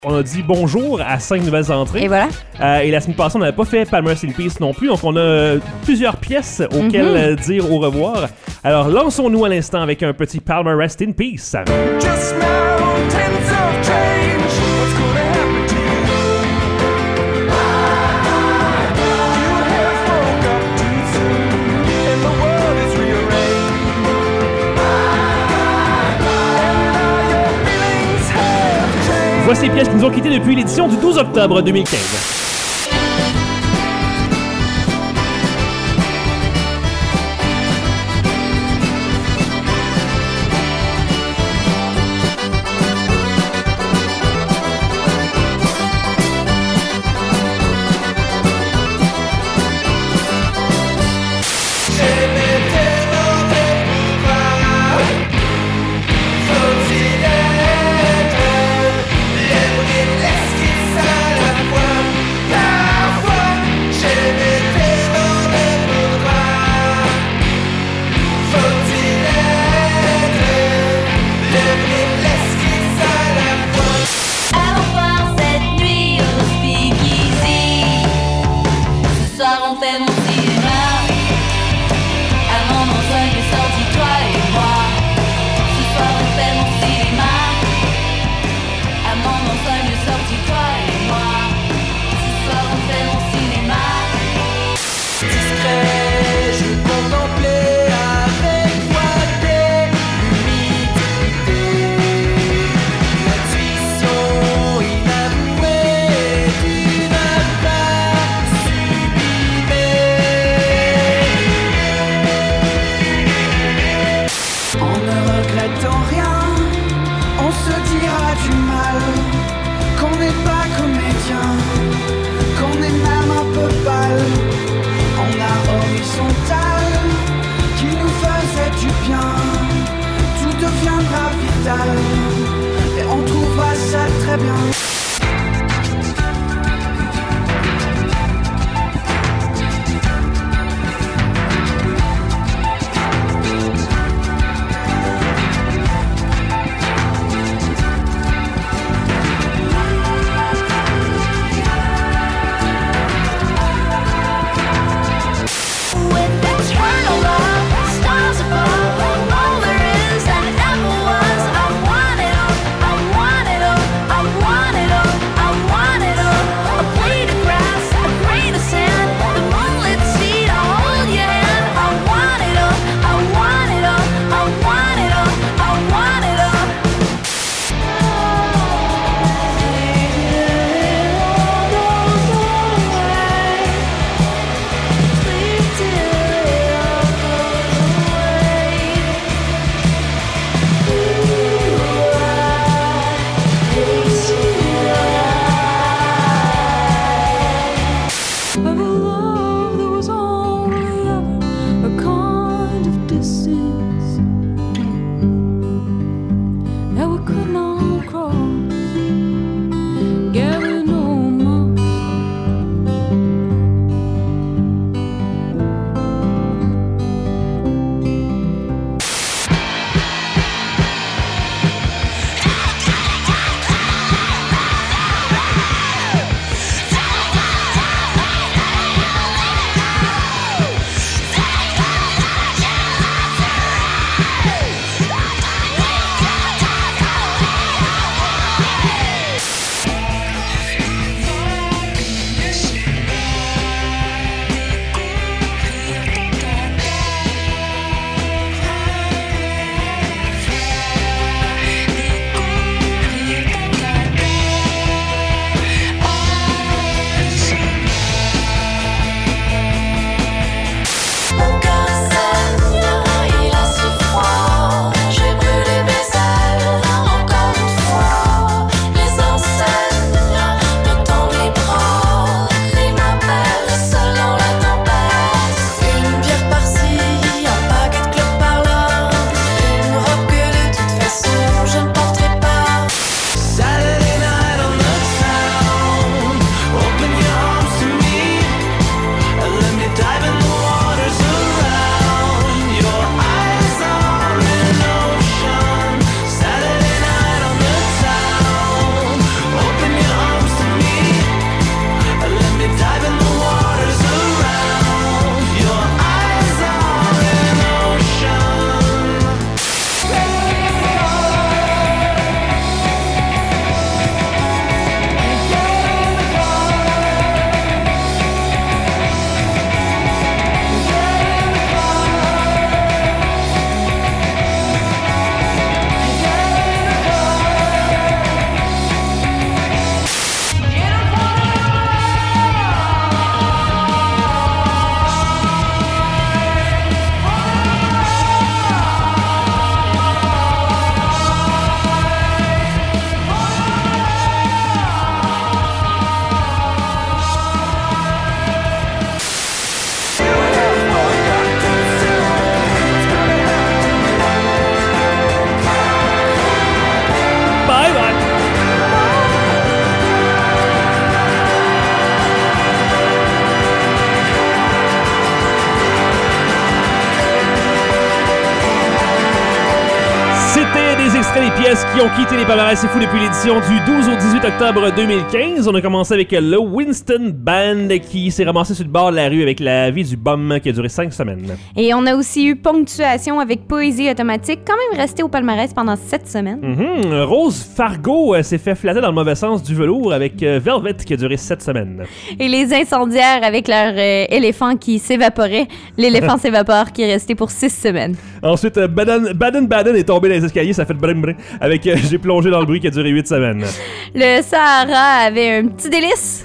On a dit bonjour à 5 nouvelles entrées. Et voilà. Et la semaine passée, on n'avait pas fait Palmer in Peace non plus. Donc, on a plusieurs pièces auxquelles dire au revoir. Alors, lançons-nous à l'instant avec un petit Palmer Rest in Peace. Just mountains of change. What's gonna happen to you? You have woke up too soon, and the world is rearranged. And now your feelings have changed. Voici les pièces qui nous ont quittés depuis l'édition du 12 octobre 2015. Et on trouvera ça très bien. I want it all. pièces qui ont quitté les palmarès c'est fou depuis l'édition du 12 au 18 octobre 2015. On a commencé avec le Winston Band qui s'est ramassé sur le bord de la rue avec La vie du bum qui a duré 5 semaines. Et on a aussi eu Ponctuation avec Poésie automatique, quand même resté au palmarès pendant 7 semaines. Rose Fargo s'est fait flatter dans le mauvais sens du velours avec Velvet qui a duré 7 semaines. Et les Incendiaires avec leur éléphant qui s'évaporait. L'éléphant s'évapore qui est resté pour 6 semaines. Ensuite, Baden est tombé dans les escaliers, ça fait brin brin avec J'ai plongé dans le bruit qui a duré 8 semaines. Le Sahara avait un petit délice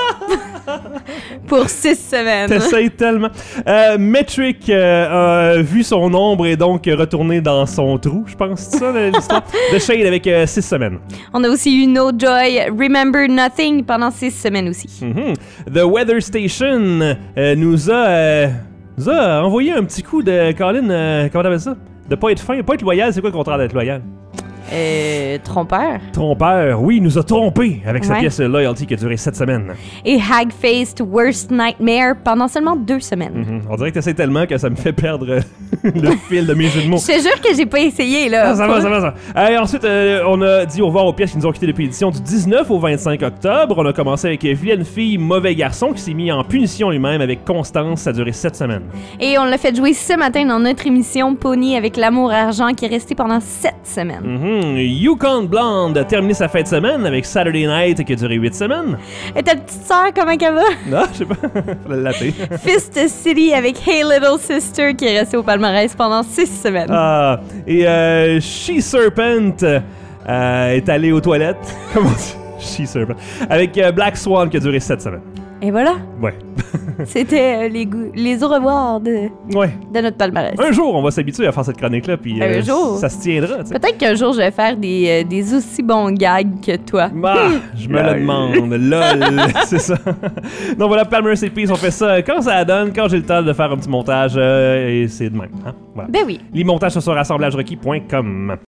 pour 6 semaines. T'essayes tellement. Metric a vu son ombre et donc retourné dans son trou, je pense, c'est ça l'histoire. The Shade avec 6 semaines. On a aussi eu No Joy, Remember Nothing pendant 6 semaines aussi. The Weather Station nous a envoyé un petit coup de Colin, comment t'appelles ça? De pas être fin, pas être loyal, c'est quoi le contraire d'être loyal? Trompeur. Trompeur, oui, il nous a trompés avec sa Ouais. pièce Loyalty qui a duré 7 semaines. Et Hag-Faced Worst Nightmare pendant seulement 2 semaines. On dirait que t'essaies tellement que ça me fait perdre le fil de mes jeux de mots. Je te jure que j'ai pas essayé, là. Ah, ça va. Et ensuite, on a dit au revoir aux pièces qui nous ont quitté depuis l'édition du 19 au 25 octobre. On a commencé avec Vilaine fille, mauvais garçon qui s'est mis en punition lui-même avec Constance. Ça a duré 7 semaines. Et on l'a fait jouer ce matin dans notre émission Pony avec l'amour argent qui est resté pendant 7 semaines. Yukon Blonde a terminé sa fin de semaine avec Saturday Night qui a duré 8 semaines. Et ta petite sœur, comment elle va? Non, je sais pas. Faut la latter. Fist City avec Hey Little Sister qui est resté au palmarès pendant 6 semaines. Et She Serpent est allée aux toilettes. Comment dire? She Serpent. Avec Black Swan qui a duré 7 semaines. Et voilà, Ouais. c'était les au revoir de notre palmarès. Un jour, on va s'habituer à faire cette chronique-là, puis Un jour. ça se tiendra, tu sais. Peut-être qu'un jour, je vais faire des aussi bons gags que toi. Bah, je me le demande. LOL, c'est ça. Donc voilà, Palmer Peace, on fait ça quand ça donne, quand j'ai le temps de faire un petit montage, et c'est de même. Hein? Voilà. Ben oui. Les montages sur assemblagerequis.com.